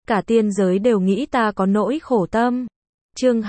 cả tiên giới đều nghĩ ta có nỗi khổ tâm. Chương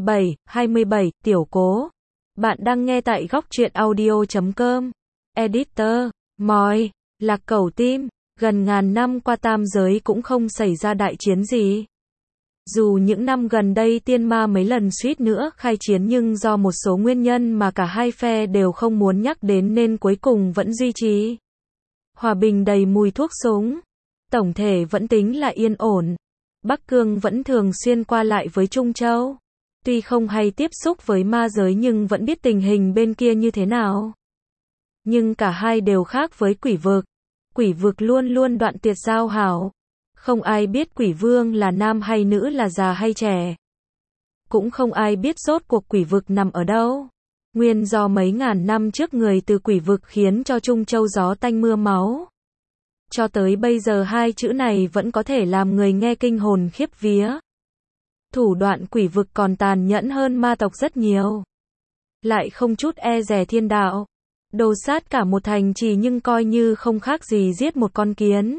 27, Tiểu Cố. Bạn đang nghe tại góc truyện audio.com. Editor, Mòi, Lạc Cẩu Tim. Gần ngàn năm qua tam giới cũng không xảy ra đại chiến gì. Dù những năm gần đây tiên ma mấy lần suýt nữa khai chiến nhưng do một số nguyên nhân mà cả hai phe đều không muốn nhắc đến nên cuối cùng vẫn duy trì hòa bình đầy mùi thuốc súng. Tổng thể vẫn tính là yên ổn. Bắc Cương vẫn thường xuyên qua lại với Trung Châu. Tuy không hay tiếp xúc với ma giới nhưng vẫn biết tình hình bên kia như thế nào. Nhưng cả hai đều khác với quỷ vực. Quỷ vực luôn luôn đoạn tuyệt giao hảo. Không ai biết quỷ vương là nam hay nữ, là già hay trẻ. Cũng không ai biết rốt cuộc quỷ vực nằm ở đâu. Nguyên do mấy ngàn năm trước người từ quỷ vực khiến cho Trung Châu gió tanh mưa máu. Cho tới bây giờ hai chữ này vẫn có thể làm người nghe kinh hồn khiếp vía. Thủ đoạn quỷ vực còn tàn nhẫn hơn ma tộc rất nhiều. Lại không chút e dè thiên đạo. Đồ sát cả một thành trì nhưng coi như không khác gì giết một con kiến.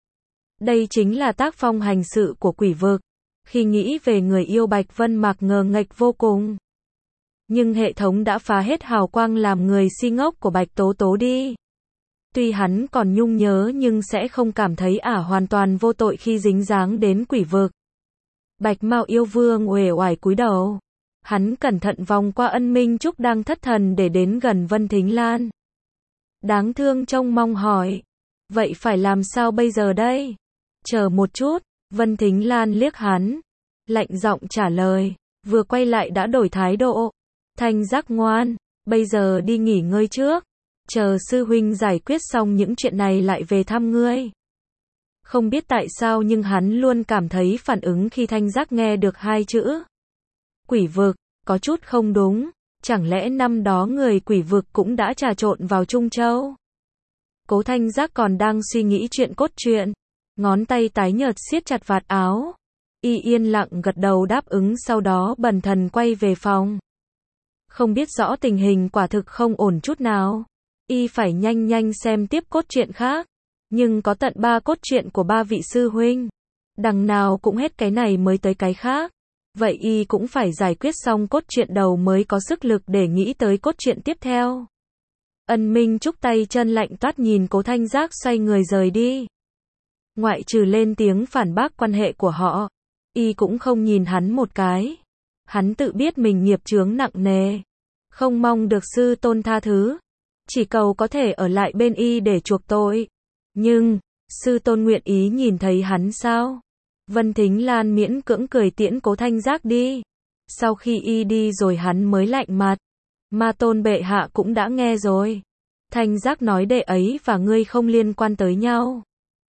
Đây chính là tác phong hành sự của quỷ vực. Khi nghĩ về người yêu Bạch Vân Mạc ngờ nghệch vô cùng. Nhưng hệ thống đã phá hết hào quang làm người si ngốc của Bạch Tố Tố đi. Tuy hắn còn nhung nhớ nhưng sẽ không cảm thấy hoàn toàn vô tội khi dính dáng đến quỷ vực. Bạch Mao yêu vương uể oải cúi đầu. Hắn cẩn thận vòng qua Ân Minh Trúc đang thất thần để đến gần Vân Thính Lan. Đáng thương trông mong hỏi. Vậy phải làm sao bây giờ đây? Chờ một chút, Vân Thính Lan liếc hắn. Lạnh giọng trả lời. Vừa quay lại đã đổi thái độ. Thanh Giác ngoan, bây giờ đi nghỉ ngơi trước. Chờ sư huynh giải quyết xong những chuyện này lại về thăm ngươi. Không biết tại sao nhưng hắn luôn cảm thấy phản ứng khi Thanh Giác nghe được hai chữ quỷ vực, có chút không đúng. Chẳng lẽ năm đó người quỷ vực cũng đã trà trộn vào Trung Châu? Cố Thanh Giác còn đang suy nghĩ chuyện cốt truyện. Ngón tay tái nhợt siết chặt vạt áo. Y yên lặng gật đầu đáp ứng, sau đó bần thần quay về phòng. Không biết rõ tình hình quả thực không ổn chút nào. Y phải nhanh nhanh xem tiếp cốt truyện khác. Nhưng có tận 3 cốt truyện của 3 vị sư huynh. Đằng nào cũng hết cái này mới tới cái khác. Vậy Y cũng phải giải quyết xong cốt truyện đầu mới có sức lực để nghĩ tới cốt truyện tiếp theo. Ân Minh Trúc tay chân lạnh toát nhìn Cố Thanh Giác xoay người rời đi. Ngoại trừ lên tiếng phản bác quan hệ của họ, Y cũng không nhìn hắn một cái. Hắn tự biết mình nghiệp chướng nặng nề. Không mong được sư tôn tha thứ. Chỉ cầu có thể ở lại bên Y để chuộc tội. Nhưng, sư tôn nguyện ý nhìn thấy hắn sao? Vân Thính Lan miễn cưỡng cười tiễn Cố Thanh Giác đi. Sau khi Y đi rồi hắn mới lạnh mặt. Ma tôn bệ hạ cũng đã nghe rồi. Thanh Giác nói đệ ấy và ngươi không liên quan tới nhau.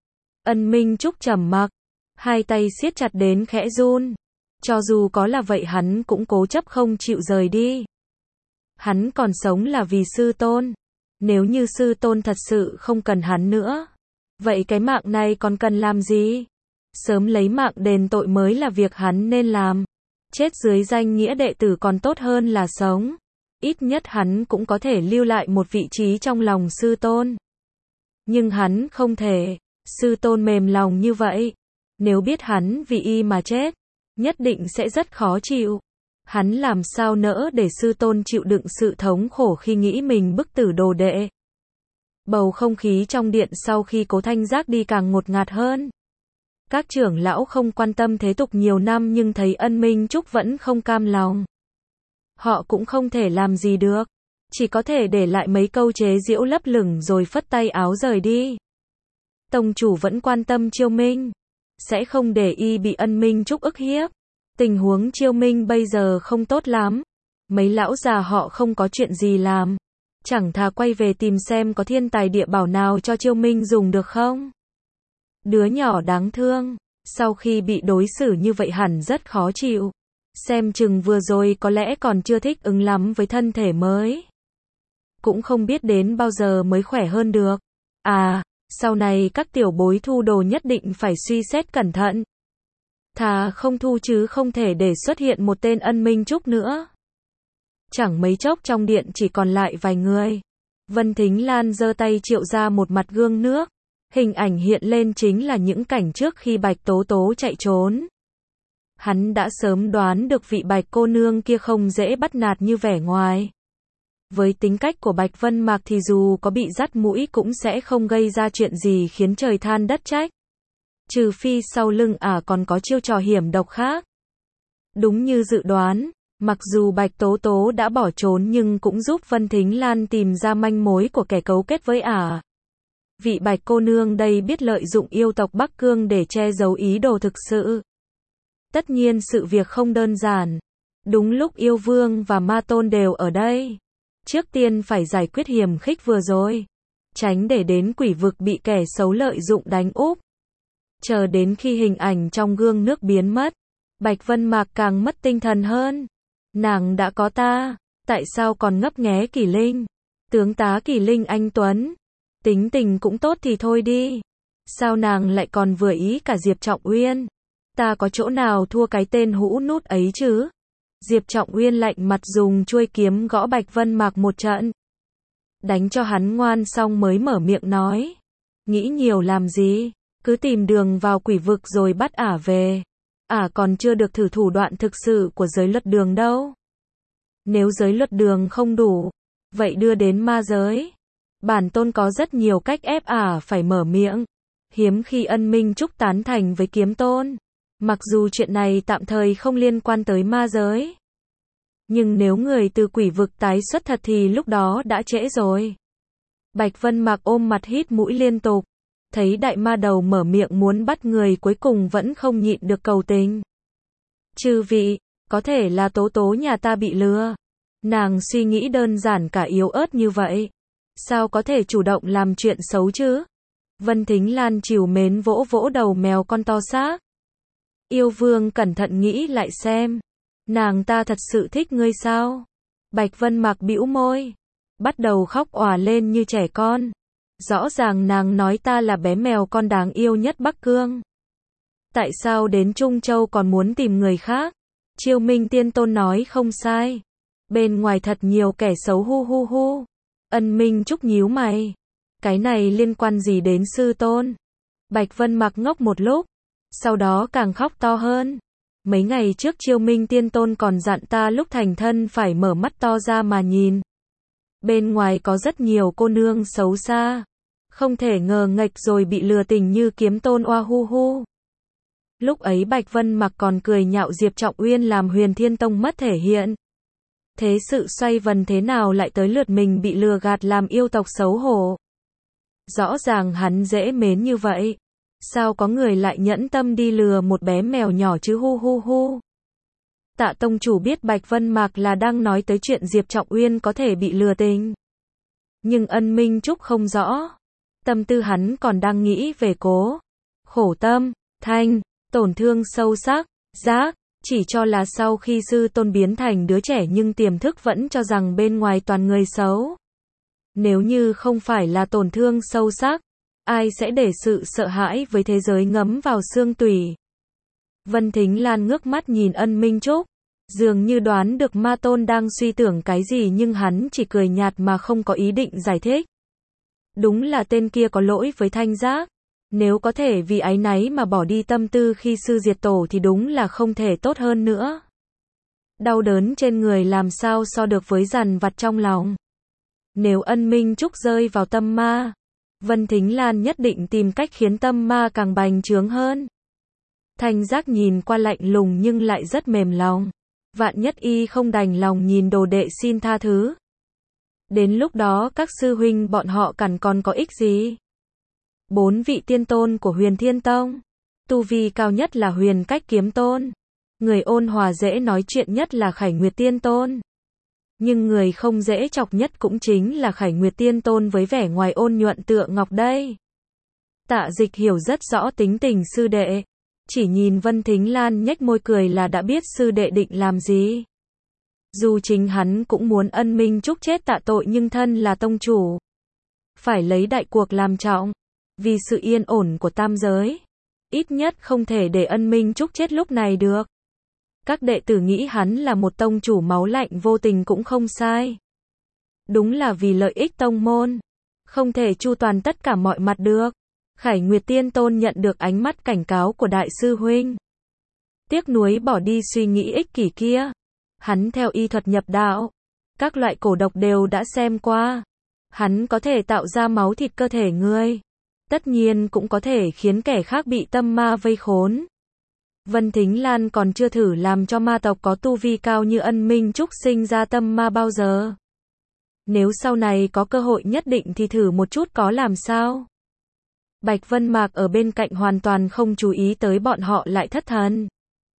Ân Minh Trúc trầm mặc. Hai tay siết chặt đến khẽ run. Cho dù có là vậy hắn cũng cố chấp không chịu rời đi. Hắn còn sống là vì sư tôn. Nếu như sư tôn thật sự không cần hắn nữa, vậy cái mạng này còn cần làm gì? Sớm lấy mạng đền tội mới là việc hắn nên làm. Chết dưới danh nghĩa đệ tử còn tốt hơn là sống. Ít nhất hắn cũng có thể lưu lại một vị trí trong lòng sư tôn. Nhưng hắn không thể. Sư tôn mềm lòng như vậy. Nếu biết hắn vì Y mà chết, nhất định sẽ rất khó chịu. Hắn làm sao nỡ để sư tôn chịu đựng sự thống khổ khi nghĩ mình bức tử đồ đệ. Bầu không khí trong điện sau khi Cố Thanh Giác đi càng ngột ngạt hơn. Các trưởng lão không quan tâm thế tục nhiều năm nhưng thấy Ân Minh Trúc vẫn không cam lòng. Họ cũng không thể làm gì được. Chỉ có thể để lại mấy câu chế giễu lấp lửng rồi phất tay áo rời đi. Tông chủ vẫn quan tâm Chiêu Minh. Sẽ không để Y bị Ân Minh Trúc ức hiếp. Tình huống Chiêu Minh bây giờ không tốt lắm. Mấy lão già họ không có chuyện gì làm. Chẳng thà quay về tìm xem có thiên tài địa bảo nào cho Chiêu Minh dùng được không. Đứa nhỏ đáng thương. Sau khi bị đối xử như vậy hẳn rất khó chịu. Xem chừng vừa rồi có lẽ còn chưa thích ứng lắm với thân thể mới. Cũng không biết đến bao giờ mới khỏe hơn được. Sau này các tiểu bối thu đồ nhất định phải suy xét cẩn thận. Thà không thu chứ không thể để xuất hiện một tên Ân Minh Trúc nữa. Chẳng mấy chốc trong điện chỉ còn lại vài người. Vân Thính Lan giơ tay triệu ra một mặt gương nước. Hình ảnh hiện lên chính là những cảnh trước khi Bạch Tố Tố chạy trốn. Hắn đã sớm đoán được vị Bạch cô nương kia không dễ bắt nạt như vẻ ngoài. Với tính cách của Bạch Vân Mạc thì dù có bị dắt mũi cũng sẽ không gây ra chuyện gì khiến trời than đất trách. Trừ phi sau lưng còn có chiêu trò hiểm độc khác. Đúng như dự đoán, mặc dù Bạch Tố Tố đã bỏ trốn nhưng cũng giúp Vân Thính Lan tìm ra manh mối của kẻ cấu kết với Vị Bạch cô nương đây biết lợi dụng yêu tộc Bắc Cương để che giấu ý đồ thực sự. Tất nhiên sự việc không đơn giản. Đúng lúc yêu vương và ma tôn đều ở đây. Trước tiên phải giải quyết hiểm khích vừa rồi. Tránh để đến quỷ vực bị kẻ xấu lợi dụng đánh úp. Chờ đến khi hình ảnh trong gương nước biến mất. Bạch Vân Mạc càng mất tinh thần hơn. Nàng đã có ta. Tại sao còn ngấp nghé Kỷ Linh? Tướng tá Kỷ Linh anh tuấn. Tính tình cũng tốt thì thôi đi. Sao nàng lại còn vừa ý cả Diệp Trọng Uyên? Ta có chỗ nào thua cái tên hũ nút ấy chứ? Diệp Trọng Uyên lạnh mặt dùng chuôi kiếm gõ Bạch Vân Mạc một trận. Đánh cho hắn ngoan xong mới mở miệng nói. Nghĩ nhiều làm gì? Cứ tìm đường vào quỷ vực rồi bắt về. Còn chưa được thử thủ đoạn thực sự của giới luật đường đâu. Nếu giới luật đường không đủ, vậy đưa đến ma giới. Bản tôn có rất nhiều cách ép phải mở miệng. Hiếm khi Ân Minh Trúc tán thành với kiếm tôn. Mặc dù chuyện này tạm thời không liên quan tới ma giới. Nhưng nếu người từ quỷ vực tái xuất thật thì lúc đó đã trễ rồi. Bạch Vân Mạc ôm mặt hít mũi liên tục. Thấy đại ma đầu mở miệng muốn bắt người cuối cùng vẫn không nhịn được cầu tình. Chư vị, có thể là Tố Tố nhà ta bị lừa. Nàng suy nghĩ đơn giản cả yếu ớt như vậy. Sao có thể chủ động làm chuyện xấu chứ? Vân Thính Lan trìu mến vỗ vỗ đầu mèo con to xác. Yêu vương cẩn thận nghĩ lại xem. Nàng ta thật sự thích ngươi sao? Bạch Vân Mạc bĩu môi. Bắt đầu khóc òa lên như trẻ con. Rõ ràng nàng nói ta là bé mèo con đáng yêu nhất Bắc Cương. Tại sao đến Trung Châu còn muốn tìm người khác? Chiêu Minh Tiên Tôn nói không sai. Bên ngoài thật nhiều kẻ xấu hu hu hu. Ân Minh Trúc nhíu mày. Cái này liên quan gì đến sư tôn? Bạch Vân Mạc ngốc một lúc. Sau đó càng khóc to hơn. Mấy ngày trước Chiêu Minh Tiên Tôn còn dặn ta lúc thành thân phải mở mắt to ra mà nhìn. Bên ngoài có rất nhiều cô nương xấu xa. Không thể ngờ nghệch rồi bị lừa tình như kiếm tôn oa hu hu. Lúc ấy Bạch Vân Mạc còn cười nhạo Diệp Trọng Uyên làm Huyền Thiên Tông mất thể hiện. Thế sự xoay vần thế nào lại tới lượt mình bị lừa gạt làm yêu tộc xấu hổ. Rõ ràng hắn dễ mến như vậy. Sao có người lại nhẫn tâm đi lừa một bé mèo nhỏ chứ hu hu hu. Tạ tông chủ biết Bạch Vân Mạc là đang nói tới chuyện Diệp Trọng Uyên có thể bị lừa tình. Nhưng Ân Minh Trúc không rõ. Tâm tư hắn còn đang nghĩ về Cố Khổ Tâm, Thanh, tổn thương sâu sắc, Giác, chỉ cho là sau khi sư tôn biến thành đứa trẻ nhưng tiềm thức vẫn cho rằng bên ngoài toàn người xấu. Nếu như không phải là tổn thương sâu sắc, ai sẽ để sự sợ hãi với thế giới ngấm vào xương tủy. Vân Thính Lan ngước mắt nhìn Ân Minh Trúc, dường như đoán được ma tôn đang suy tưởng cái gì nhưng hắn chỉ cười nhạt mà không có ý định giải thích. Đúng là tên kia có lỗi với Thanh Giác. Nếu có thể vì áy náy mà bỏ đi tâm tư khi sư diệt tổ thì đúng là không thể tốt hơn nữa. Đau đớn trên người làm sao so được với dằn vặt trong lòng. Nếu Ân Minh Trúc rơi vào tâm ma, Vân Thính Lan nhất định tìm cách khiến tâm ma càng bành trướng hơn. Thanh Giác nhìn qua lạnh lùng nhưng lại rất mềm lòng. Vạn nhất y không đành lòng nhìn đồ đệ xin tha thứ. Đến lúc đó các sư huynh bọn họ cằn còn có ích gì? 4 vị tiên tôn của Huyền Thiên Tông. Tu vi cao nhất là Huyền Cách Kiếm Tôn. Người ôn hòa dễ nói chuyện nhất là Khải Nguyệt Tiên Tôn. Nhưng người không dễ chọc nhất cũng chính là Khải Nguyệt Tiên Tôn với vẻ ngoài ôn nhuận tựa ngọc đây. Tạ Dịch hiểu rất rõ tính tình sư đệ. Chỉ nhìn Vân Thính Lan nhếch môi cười là đã biết sư đệ định làm gì. Dù chính hắn cũng muốn Ân Minh Trúc chết tạ tội nhưng thân là tông chủ. Phải lấy đại cuộc làm trọng. Vì sự yên ổn của tam giới. Ít nhất không thể để Ân Minh Trúc chết lúc này được. Các đệ tử nghĩ hắn là một tông chủ máu lạnh vô tình cũng không sai. Đúng là vì lợi ích tông môn. Không thể chu toàn tất cả mọi mặt được. Khải Nguyệt Tiên Tôn nhận được ánh mắt cảnh cáo của đại sư huynh. Tiếc nuối bỏ đi suy nghĩ ích kỷ kia. Hắn theo y thuật nhập đạo. Các loại cổ độc đều đã xem qua. Hắn có thể tạo ra máu thịt cơ thể ngươi. Tất nhiên cũng có thể khiến kẻ khác bị tâm ma vây khốn. Vân Thính Lan còn chưa thử làm cho ma tộc có tu vi cao như Ân Minh Trúc sinh ra tâm ma bao giờ. Nếu sau này có cơ hội nhất định thì thử một chút có làm sao. Bạch Vân Mạc ở bên cạnh hoàn toàn không chú ý tới bọn họ lại thất thần.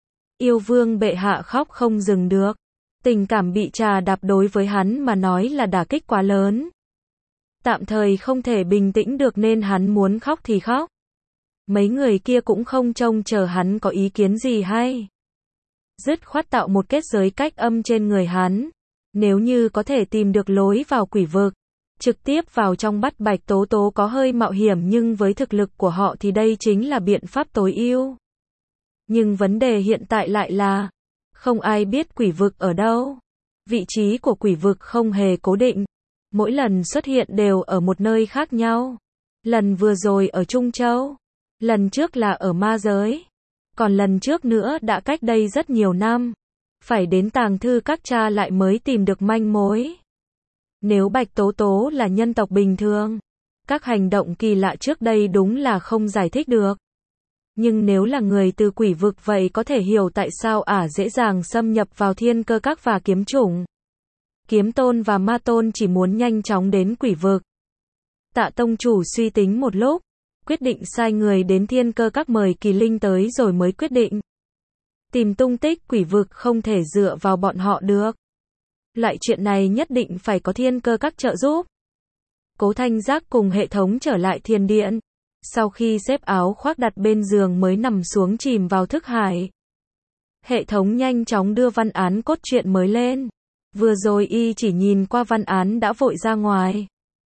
Yêu vương bệ hạ khóc không dừng được. Tình cảm bị trà đạp đối với hắn mà nói là đả kích quá lớn. Tạm thời không thể bình tĩnh được nên hắn muốn khóc thì khóc. Mấy người kia cũng không trông chờ hắn có ý kiến gì hay. Dứt khoát tạo một kết giới cách âm trên người hắn. Nếu như có thể tìm được lối vào quỷ vực, trực tiếp vào trong bắt Bạch Tố Tố có hơi mạo hiểm nhưng với thực lực của họ thì đây chính là biện pháp tối ưu. Nhưng vấn đề hiện tại lại là, không ai biết quỷ vực ở đâu. Vị trí của quỷ vực không hề cố định. Mỗi lần xuất hiện đều ở một nơi khác nhau. Lần vừa rồi ở Trung Châu. Lần trước là ở ma giới. Còn lần trước nữa đã cách đây rất nhiều năm. Phải đến tàng thư các cha lại mới tìm được manh mối. Nếu Bạch Tố Tố là nhân tộc bình thường, các hành động kỳ lạ trước đây đúng là không giải thích được. Nhưng nếu là người từ quỷ vực vậy có thể hiểu tại sao dễ dàng xâm nhập vào thiên cơ các và kiếm chủng. Kiếm tôn và ma tôn chỉ muốn nhanh chóng đến quỷ vực. Tạ tông chủ suy tính một lúc, quyết định sai người đến thiên cơ các mời kỳ linh tới rồi mới quyết định. Tìm tung tích quỷ vực không thể dựa vào bọn họ được. Loại chuyện này nhất định phải có thiên cơ các trợ giúp. Cố Thanh Giác cùng hệ thống trở lại thiên điện. Sau khi xếp áo khoác đặt bên giường mới nằm xuống chìm vào thức hải. Hệ thống nhanh chóng đưa văn án cốt truyện mới lên. Vừa rồi y chỉ nhìn qua văn án đã vội ra ngoài.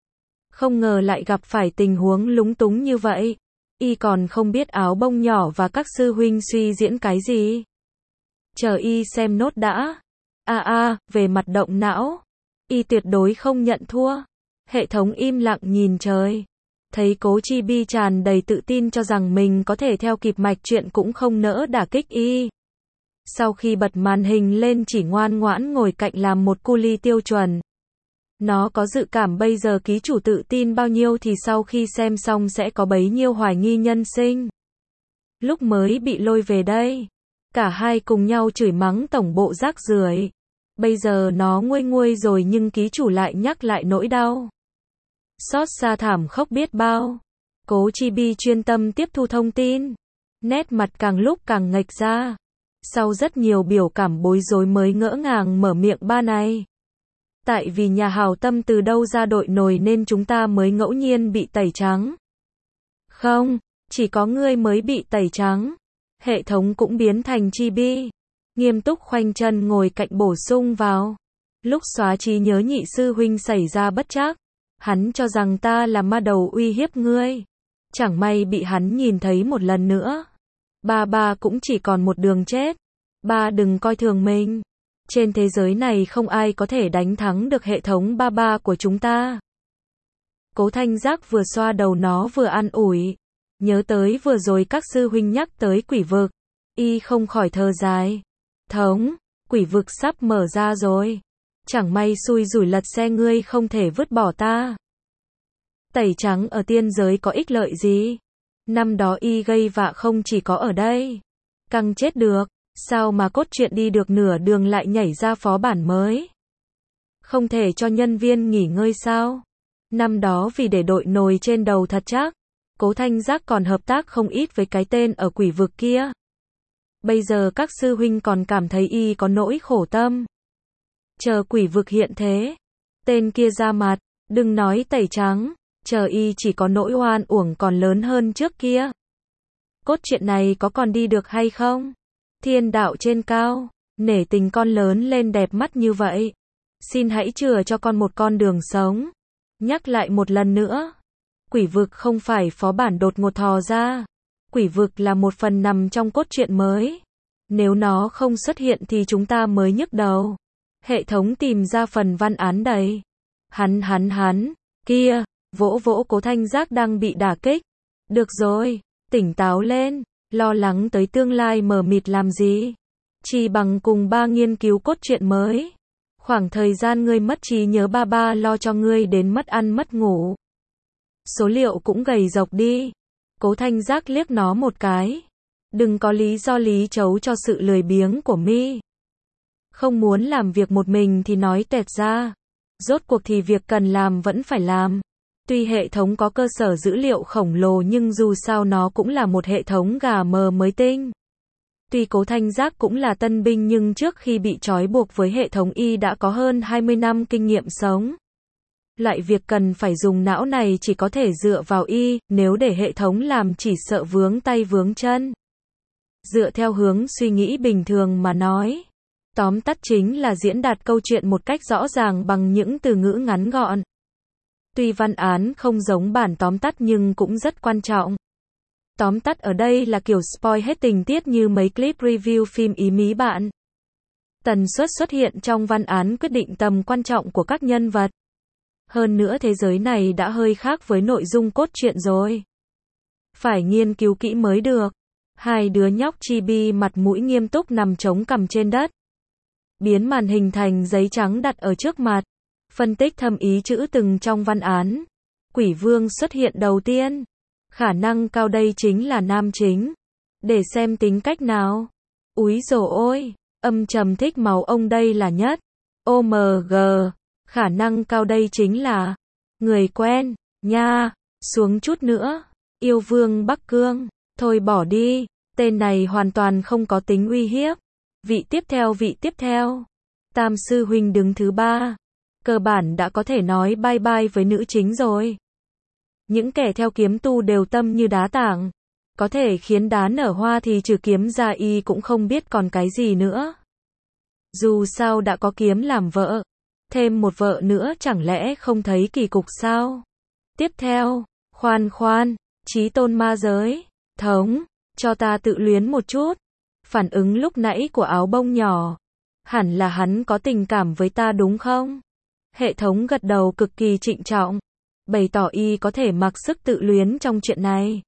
Không ngờ lại gặp phải tình huống lúng túng như vậy. Y còn không biết áo bông nhỏ và các sư huynh suy diễn cái gì. Chờ y xem nốt đã. Về mặt động não. Y tuyệt đối không nhận thua. Hệ thống im lặng nhìn trời. Thấy Cố Chi Bi tràn đầy tự tin cho rằng mình có thể theo kịp mạch truyện cũng không nỡ đả kích y. Sau khi bật màn hình lên chỉ ngoan ngoãn ngồi cạnh làm một cu ly tiêu chuẩn. Nó có dự cảm bây giờ ký chủ tự tin bao nhiêu thì sau khi xem xong sẽ có bấy nhiêu hoài nghi nhân sinh. Lúc mới bị lôi về đây, cả hai cùng nhau chửi mắng tổng bộ rác rưởi. Bây giờ nó nguôi nguôi rồi nhưng ký chủ lại nhắc lại nỗi đau. Xót xa thảm khốc biết bao. Cố Chi Bi chuyên tâm tiếp thu thông tin. Nét mặt càng lúc càng nghệch ra. Sau rất nhiều biểu cảm bối rối mới ngỡ ngàng mở miệng ba này. Tại vì nhà hào tâm từ đâu ra đội nổi nên chúng ta mới ngẫu nhiên bị tẩy trắng. Không, chỉ có ngươi mới bị tẩy trắng. Hệ thống cũng biến thành Chi Bi. Nghiêm túc khoanh chân ngồi cạnh bổ sung vào. Lúc xóa trí nhớ nhị sư huynh xảy ra bất trắc. Hắn cho rằng ta là ma đầu uy hiếp ngươi. Chẳng may bị hắn nhìn thấy một lần nữa. Ba cũng chỉ còn một đường chết. Ba đừng coi thường mình. Trên thế giới này không ai có thể đánh thắng được hệ thống ba của chúng ta. Cố Thanh Giác vừa xoa đầu nó vừa an ủi. Nhớ tới vừa rồi các sư huynh nhắc tới quỷ vực. Y không khỏi thở dài. Thống, quỷ vực sắp mở ra rồi. Chẳng may xui rủi lật xe ngươi không thể vứt bỏ ta. Tẩy trắng ở tiên giới có ích lợi gì? Năm đó y gây vạ không chỉ có ở đây. Căng chết được. Sao mà cốt truyện đi được nửa đường lại nhảy ra phó bản mới? Không thể cho nhân viên nghỉ ngơi sao? Năm đó vì để đội nồi trên đầu thật chắc. Cố Thanh Giác còn hợp tác không ít với cái tên ở quỷ vực kia. Bây giờ các sư huynh còn cảm thấy y có nỗi khổ tâm. Chờ quỷ vực hiện thế. Tên kia ra mặt, đừng nói tẩy trắng. Chờ y chỉ có nỗi oan uổng còn lớn hơn trước kia. Cốt truyện này có còn đi được hay không? Thiên đạo trên cao, nể tình con lớn lên đẹp mắt như vậy. Xin hãy chừa cho con một con đường sống. Nhắc lại một lần nữa. Quỷ vực không phải phó bản đột ngột thò ra. Quỷ vực là một phần nằm trong cốt truyện mới. Nếu nó không xuất hiện thì chúng ta mới nhức đầu. Hệ thống tìm ra phần văn án đầy. Hắn, kia, vỗ Cố Thanh Giác đang bị đả kích. Được rồi, tỉnh táo lên, lo lắng tới tương lai mờ mịt làm gì? Chỉ bằng cùng ba nghiên cứu cốt truyện mới. Khoảng thời gian ngươi mất trí nhớ ba lo cho ngươi đến mất ăn mất ngủ. Số liệu cũng gầy rộc đi. Cố Thanh Giác liếc nó một cái. Đừng có lý do lý chấu cho sự lười biếng của mi. Không muốn làm việc một mình thì nói tẹt ra. Rốt cuộc thì việc cần làm vẫn phải làm. Tuy hệ thống có cơ sở dữ liệu khổng lồ nhưng dù sao nó cũng là một hệ thống gà mờ mới tinh. Tuy Cố Thanh Giác cũng là tân binh nhưng trước khi bị trói buộc với hệ thống y đã có hơn 20 năm kinh nghiệm sống. Loại việc cần phải dùng não này chỉ có thể dựa vào y, nếu để hệ thống làm chỉ sợ vướng tay vướng chân. Dựa theo hướng suy nghĩ bình thường mà nói. Tóm tắt chính là diễn đạt câu chuyện một cách rõ ràng bằng những từ ngữ ngắn gọn. Tuy văn án không giống bản tóm tắt nhưng cũng rất quan trọng. Tóm tắt ở đây là kiểu spoil hết tình tiết như mấy clip review phim ý mí bạn. Tần suất xuất hiện trong văn án quyết định tầm quan trọng của các nhân vật. Hơn nữa thế giới này đã hơi khác với nội dung cốt truyện rồi. Phải nghiên cứu kỹ mới được. Hai đứa nhóc chibi mặt mũi nghiêm túc nằm chống cằm trên đất. Biến màn hình thành giấy trắng đặt ở trước mặt. Phân tích thâm ý chữ từng trong văn án. Quỷ vương xuất hiện đầu tiên. Khả năng cao đây chính là nam chính. Để xem tính cách nào. Úi dồi ôi, âm trầm thích máu ông đây là nhất. OMG, khả năng cao đây chính là người quen, nha, xuống chút nữa. Yêu vương Bắc Cương, thôi bỏ đi, tên này hoàn toàn không có tính uy hiếp. Vị tiếp theo. Tam sư huynh đứng thứ 3. Cơ bản đã có thể nói bye bye với nữ chính rồi. Những kẻ theo kiếm tu đều tâm như đá tảng. Có thể khiến đá nở hoa thì trừ kiếm ra y cũng không biết còn cái gì nữa. Dù sao đã có kiếm làm vợ. Thêm một vợ nữa chẳng lẽ không thấy kỳ cục sao? Tiếp theo, khoan, chí tôn ma giới. Thống, cho ta tự luyến một chút. Phản ứng lúc nãy của áo bông nhỏ. Hẳn là hắn có tình cảm với ta đúng không? Hệ thống gật đầu cực kỳ trịnh trọng. Bày tỏ y có thể mặc sức tự luyến trong chuyện này.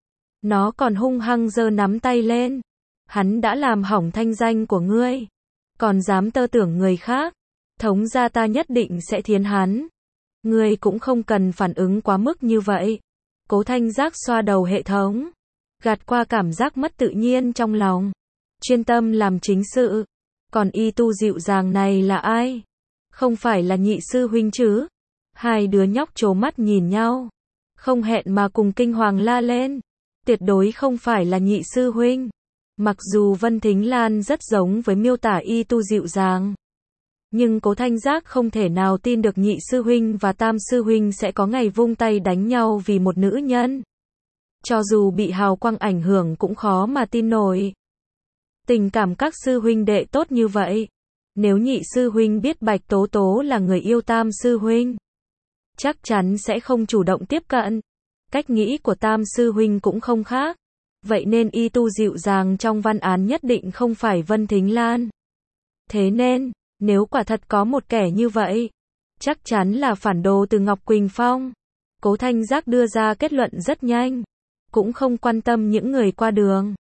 Nó còn hung hăng giơ nắm tay lên. Hắn đã làm hỏng thanh danh của ngươi. Còn dám tơ tưởng người khác. Thống gia ta nhất định sẽ thiến hắn. Ngươi cũng không cần phản ứng quá mức như vậy. Cố Thanh Giác xoa đầu hệ thống. Gạt qua cảm giác mất tự nhiên trong lòng. Chuyên tâm làm chính sự. Còn y tu dịu dàng này là ai? Không phải là nhị sư huynh chứ? Hai đứa nhóc trố mắt nhìn nhau. Không hẹn mà cùng kinh hoàng la lên. Tuyệt đối không phải là nhị sư huynh. Mặc dù Vân Thính Lan rất giống với miêu tả y tu dịu dàng. Nhưng Cố Thanh Giác không thể nào tin được nhị sư huynh và tam sư huynh sẽ có ngày vung tay đánh nhau vì một nữ nhân. Cho dù bị hào quang ảnh hưởng cũng khó mà tin nổi. Tình cảm các sư huynh đệ tốt như vậy. Nếu nhị sư huynh biết Bạch Tố Tố là người yêu tam sư huynh, chắc chắn sẽ không chủ động tiếp cận. Cách nghĩ của tam sư huynh cũng không khác. Vậy nên y tu dịu dàng trong văn án nhất định không phải Vân Thính Lan. Thế nên, nếu quả thật có một kẻ như vậy, chắc chắn là phản đồ từ Ngọc Quỳnh Phong. Cố Thanh Giác đưa ra kết luận rất nhanh. Cũng không quan tâm những người qua đường.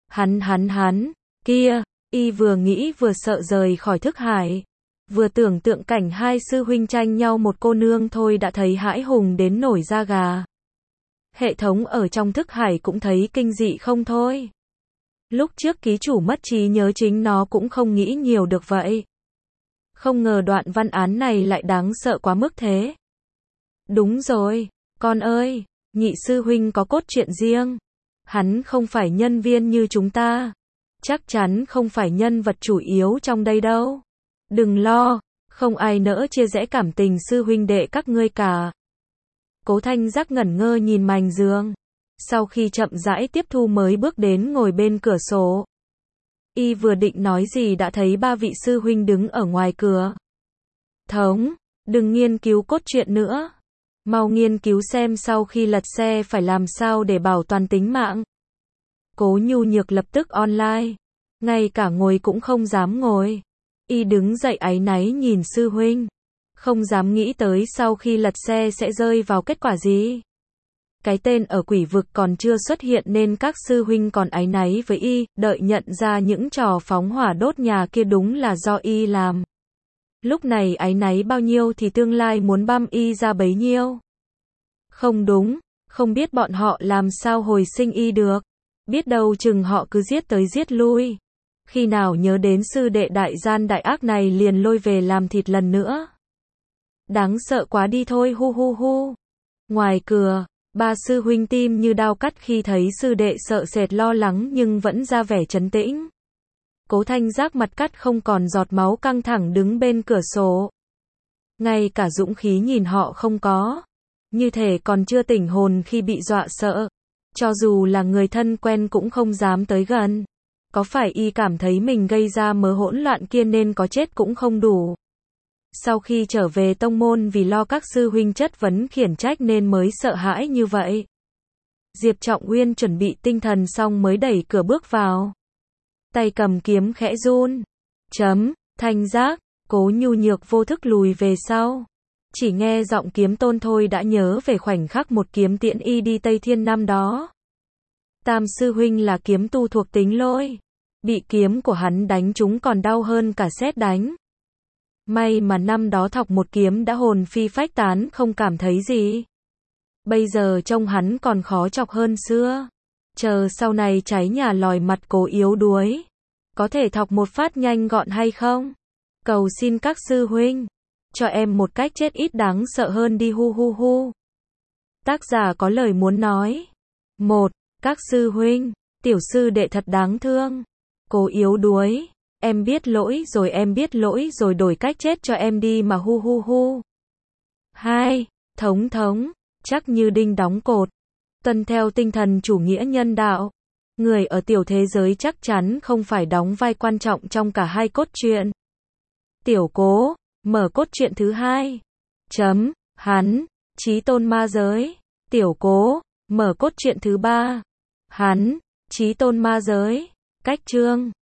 Hắn, kia, y vừa nghĩ vừa sợ rời khỏi thức hải. Vừa tưởng tượng cảnh hai sư huynh tranh nhau một cô nương thôi đã thấy hãi hùng đến nổi da gà. Hệ thống ở trong thức hải cũng thấy kinh dị không thôi. Lúc trước ký chủ mất trí nhớ chính nó cũng không nghĩ nhiều được vậy. Không ngờ đoạn văn án này lại đáng sợ quá mức thế. Đúng rồi, con ơi, nhị sư huynh có cốt truyện riêng. Hắn không phải nhân viên như chúng ta. Chắc chắn không phải nhân vật chủ yếu trong đây đâu. Đừng lo, không ai nỡ chia rẽ cảm tình sư huynh đệ các ngươi cả. Cố Thanh Giác ngẩn ngơ nhìn mành giường. Sau khi chậm rãi tiếp thu mới bước đến ngồi bên cửa sổ. Y vừa định nói gì đã thấy ba vị sư huynh đứng ở ngoài cửa. Thống, đừng nghiên cứu cốt truyện nữa. Mau nghiên cứu xem sau khi lật xe phải làm sao để bảo toàn tính mạng. Cố Nhu Nhược lập tức online. Ngay cả ngồi cũng không dám ngồi. Y đứng dậy áy náy nhìn sư huynh. Không dám nghĩ tới sau khi lật xe sẽ rơi vào kết quả gì. Cái tên ở quỷ vực còn chưa xuất hiện nên các sư huynh còn áy náy với y, đợi nhận ra những trò phóng hỏa đốt nhà kia đúng là do y làm. Lúc này áy náy bao nhiêu thì tương lai muốn băm y ra bấy nhiêu. Không đúng, không biết bọn họ làm sao hồi sinh y được. Biết đâu chừng họ cứ giết tới giết lui. Khi nào nhớ đến sư đệ đại gian đại ác này liền lôi về làm thịt lần nữa. Đáng sợ quá đi thôi hu hu hu. Ngoài cửa, ba sư huynh tim như đao cắt khi thấy sư đệ sợ sệt lo lắng nhưng vẫn ra vẻ trấn tĩnh. Cố Thanh Giác mặt cắt không còn giọt máu căng thẳng đứng bên cửa sổ. Ngay cả dũng khí nhìn họ không có. Như thể còn chưa tỉnh hồn khi bị dọa sợ. Cho dù là người thân quen cũng không dám tới gần. Có phải y cảm thấy mình gây ra mớ hỗn loạn kia nên có chết cũng không đủ. Sau khi trở về tông môn vì lo các sư huynh chất vấn khiển trách nên mới sợ hãi như vậy. Diệp Trọng Uyên chuẩn bị tinh thần xong mới đẩy cửa bước vào. Tay cầm kiếm khẽ run. Thanh Giác, Cố nhu nhược vô thức lùi về sau. Chỉ nghe giọng kiếm tôn thôi đã nhớ về khoảnh khắc một kiếm tiễn y đi Tây Thiên năm đó. Tam sư huynh là kiếm tu thuộc tính lôi. Bị kiếm của hắn đánh trúng còn đau hơn cả sét đánh. May mà năm đó thọc một kiếm đã hồn phi phách tán không cảm thấy gì. Bây giờ trông hắn còn khó chọc hơn xưa. Chờ sau này cháy nhà lòi mặt Cố yếu đuối. Có thể thọc một phát nhanh gọn hay không? Cầu xin các sư huynh. Cho em một cách chết ít đáng sợ hơn đi hu hu hu. Tác giả có lời muốn nói. 1. Các sư huynh. Tiểu sư đệ thật đáng thương. Cố yếu đuối. Em biết lỗi rồi đổi cách chết cho em đi mà hu hu hu. 2. Thống, chắc như đinh đóng cột. Tuân theo tinh thần chủ nghĩa nhân đạo. Người ở tiểu thế giới chắc chắn không phải đóng vai quan trọng trong cả hai cốt truyện. Tiểu Cố, mở cốt truyện thứ 2. Hắn, chí tôn ma giới. Tiểu Cố, mở cốt truyện thứ 3. Hắn, chí tôn ma giới. Cách chương